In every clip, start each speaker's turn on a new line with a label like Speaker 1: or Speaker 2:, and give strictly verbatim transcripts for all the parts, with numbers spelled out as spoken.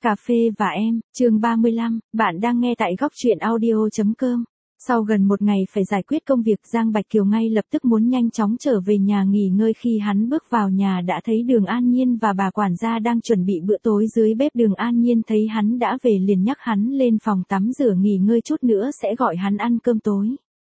Speaker 1: Cà phê và em, chương ba mươi lăm, bạn đang nghe tại góc truyện audio chấm com. Sau gần một ngày phải giải quyết công việc, Giang Bạch Kiều ngay lập tức muốn nhanh chóng trở về nhà nghỉ ngơi. Khi hắn bước vào nhà đã thấy Đường An Nhiên và bà quản gia đang chuẩn bị bữa tối dưới bếp. Đường An Nhiên thấy hắn đã về liền nhắc hắn lên phòng tắm rửa nghỉ ngơi chút nữa sẽ gọi hắn ăn cơm tối.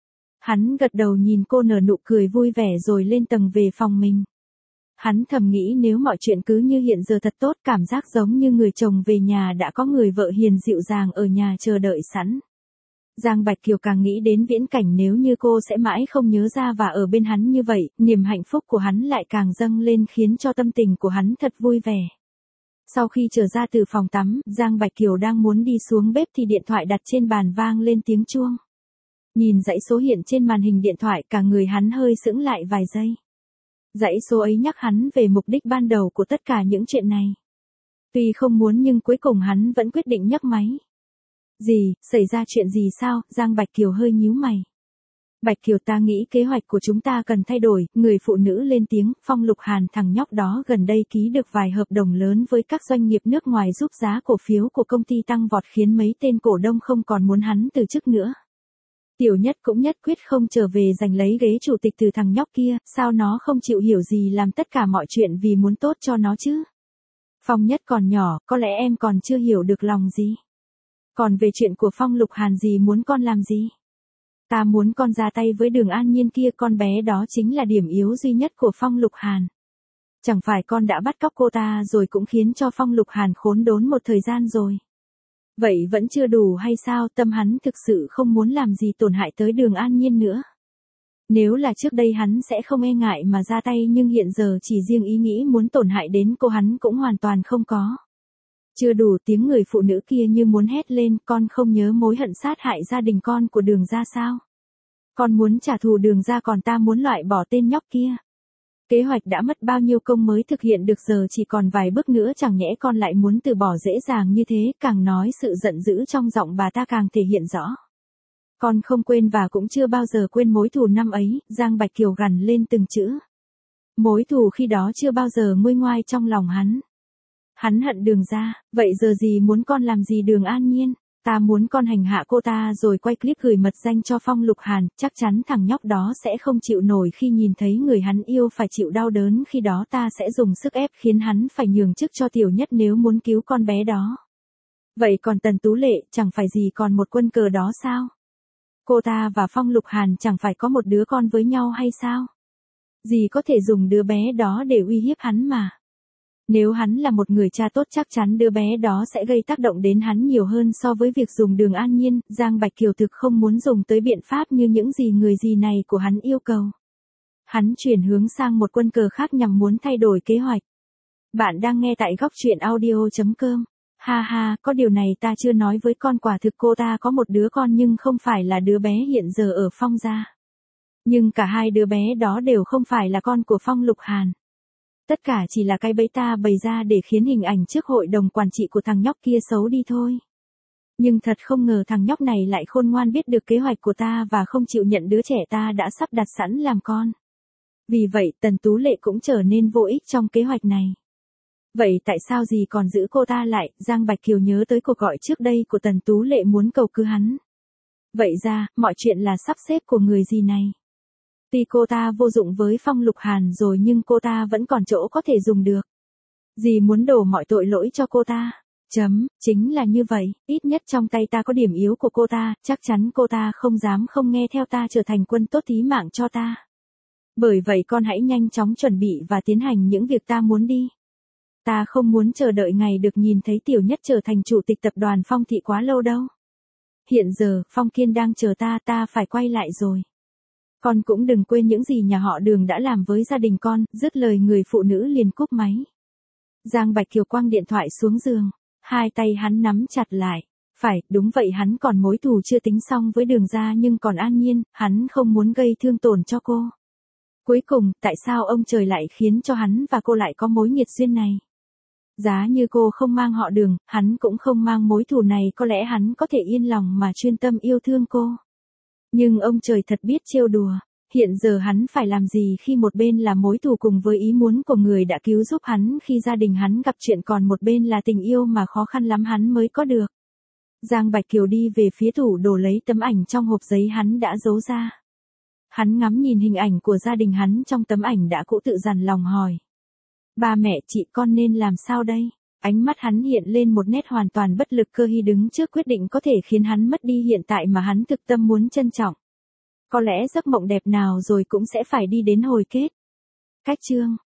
Speaker 1: Hắn gật đầu nhìn cô nở nụ cười vui vẻ rồi lên tầng về phòng mình. Hắn thầm nghĩ nếu mọi chuyện cứ như hiện giờ thật tốt, cảm giác giống như người chồng về nhà đã có người vợ hiền dịu dàng ở nhà chờ đợi sẵn. Giang Bạch Kiều càng nghĩ đến viễn cảnh nếu như cô sẽ mãi không nhớ ra và ở bên hắn như vậy, niềm hạnh phúc của hắn lại càng dâng lên khiến cho tâm tình của hắn thật vui vẻ. Sau khi trở ra từ phòng tắm, Giang Bạch Kiều đang muốn đi xuống bếp thì điện thoại đặt trên bàn vang lên tiếng chuông. Nhìn dãy số hiện trên màn hình điện thoại, cả người hắn hơi sững lại vài giây. Dãy số ấy nhắc hắn về mục đích ban đầu của tất cả những chuyện này. Tuy không muốn nhưng cuối cùng hắn vẫn quyết định nhấc máy. Gì, xảy ra chuyện gì sao? Giang Bạch Kiều hơi nhíu mày. Bạch Kiều, ta nghĩ kế hoạch của chúng ta cần thay đổi. Người phụ nữ lên tiếng. Phong Lục Hàn, thằng nhóc đó gần đây ký được vài hợp đồng lớn với các doanh nghiệp nước ngoài giúp giá cổ phiếu của công ty tăng vọt khiến mấy tên cổ đông không còn muốn hắn từ chức nữa. Tiểu Nhất cũng nhất quyết không trở về giành lấy ghế chủ tịch từ thằng nhóc kia, sao nó không chịu hiểu gì làm tất cả mọi chuyện vì muốn tốt cho nó chứ? Phong Nhất còn nhỏ, có lẽ em còn chưa hiểu được lòng gì. Còn về chuyện của Phong Lục Hàn gì muốn con làm gì? Ta muốn con ra tay với Đường An Nhiên kia, con bé đó chính là điểm yếu duy nhất của Phong Lục Hàn. Chẳng phải con đã bắt cóc cô ta rồi cũng khiến cho Phong Lục Hàn khốn đốn một thời gian rồi. Vậy vẫn chưa đủ hay sao? Tâm hắn thực sự không muốn làm gì tổn hại tới Đường An Nhiên nữa. Nếu là trước đây hắn sẽ không e ngại mà ra tay, nhưng hiện giờ chỉ riêng ý nghĩ muốn tổn hại đến cô hắn cũng hoàn toàn không có. Chưa đủ, tiếng người phụ nữ kia như muốn hét lên, con không nhớ mối hận sát hại gia đình con của Đường gia sao? Con muốn trả thù Đường gia còn ta muốn loại bỏ tên nhóc kia. Kế hoạch đã mất bao nhiêu công mới thực hiện được, giờ chỉ còn vài bước nữa, chẳng nhẽ con lại muốn từ bỏ dễ dàng như thế? Càng nói sự giận dữ trong giọng bà ta càng thể hiện rõ. Con không quên và cũng chưa bao giờ quên mối thù năm ấy. Giang Bạch Kiều gằn lên từng chữ. Mối thù khi đó chưa bao giờ nguôi ngoai trong lòng hắn. Hắn hận Đường gia, vậy giờ gì muốn con làm gì Đường An Nhiên? Ta muốn con hành hạ cô ta rồi quay clip gửi mật danh cho Phong Lục Hàn, chắc chắn thằng nhóc đó sẽ không chịu nổi khi nhìn thấy người hắn yêu phải chịu đau đớn, khi đó ta sẽ dùng sức ép khiến hắn phải nhường chức cho Tiểu Nhất nếu muốn cứu con bé đó. Vậy còn Tần Tú Lệ, chẳng phải gì còn một quân cờ đó sao? Cô ta và Phong Lục Hàn chẳng phải có một đứa con với nhau hay sao? Dì có thể dùng đứa bé đó để uy hiếp hắn mà. Nếu hắn là một người cha tốt chắc chắn đứa bé đó sẽ gây tác động đến hắn nhiều hơn so với việc dùng Đường An Nhiên. Giang Bạch Kiều thực không muốn dùng tới biện pháp như những gì người gì này của hắn yêu cầu. Hắn chuyển hướng sang một quân cờ khác nhằm muốn thay đổi kế hoạch. Bạn đang nghe tại góc truyện audio chấm com. Ha ha, có điều này ta chưa nói với con, quả thực cô ta có một đứa con nhưng không phải là đứa bé hiện giờ ở Phong gia. Nhưng cả hai đứa bé đó đều không phải là con của Phong Lục Hàn. Tất cả chỉ là cái bẫy ta bày ra để khiến hình ảnh trước hội đồng quản trị của thằng nhóc kia xấu đi thôi. Nhưng thật không ngờ thằng nhóc này lại khôn ngoan biết được kế hoạch của ta và không chịu nhận đứa trẻ ta đã sắp đặt sẵn làm con. Vì vậy Tần Tú Lệ cũng trở nên vô ích trong kế hoạch này. Vậy tại sao dì còn giữ cô ta lại? Giang Bạch Kiều nhớ tới cuộc gọi trước đây của Tần Tú Lệ muốn cầu cứu hắn. Vậy ra, mọi chuyện là sắp xếp của người dì này. Tuy cô ta vô dụng với Phong Lục Hàn rồi nhưng cô ta vẫn còn chỗ có thể dùng được. Dì muốn đổ mọi tội lỗi cho cô ta. Chấm, chính là như vậy, ít nhất trong tay ta có điểm yếu của cô ta, chắc chắn cô ta không dám không nghe theo ta, trở thành quân tốt thí mạng cho ta. Bởi vậy con hãy nhanh chóng chuẩn bị và tiến hành những việc ta muốn đi. Ta không muốn chờ đợi ngày được nhìn thấy Tiểu Nhất trở thành chủ tịch tập đoàn Phong Thị quá lâu đâu. Hiện giờ, Phong Kiên đang chờ ta, ta phải quay lại rồi. Con cũng đừng quên những gì nhà họ Đường đã làm với gia đình con. Dứt lời người phụ nữ liền cúp máy. Giang Bạch Kiều quăng điện thoại xuống giường. Hai tay hắn nắm chặt lại. Phải, đúng vậy, hắn còn mối thù chưa tính xong với Đường gia, nhưng còn An Nhiên, hắn không muốn gây thương tổn cho cô. Cuối cùng, tại sao ông trời lại khiến cho hắn và cô lại có mối nghiệt duyên này? Giá như cô không mang họ Đường, hắn cũng không mang mối thù này, có lẽ hắn có thể yên lòng mà chuyên tâm yêu thương cô. Nhưng ông trời thật biết trêu đùa. Hiện giờ hắn phải làm gì khi một bên là mối thù cùng với ý muốn của người đã cứu giúp hắn khi gia đình hắn gặp chuyện, còn một bên là tình yêu mà khó khăn lắm hắn mới có được. Giang Bạch Kiều đi về phía tủ đồ lấy tấm ảnh trong hộp giấy hắn đã giấu ra. Hắn ngắm nhìn hình ảnh của gia đình hắn trong tấm ảnh đã cũ, tự dằn lòng hỏi. Ba mẹ, chị con nên làm sao đây? Ánh mắt hắn hiện lên một nét hoàn toàn bất lực. Cơ Hy đứng trước quyết định có thể khiến hắn mất đi hiện tại mà hắn thực tâm muốn trân trọng. Có lẽ giấc mộng đẹp nào rồi cũng sẽ phải đi đến hồi kết. Cách chương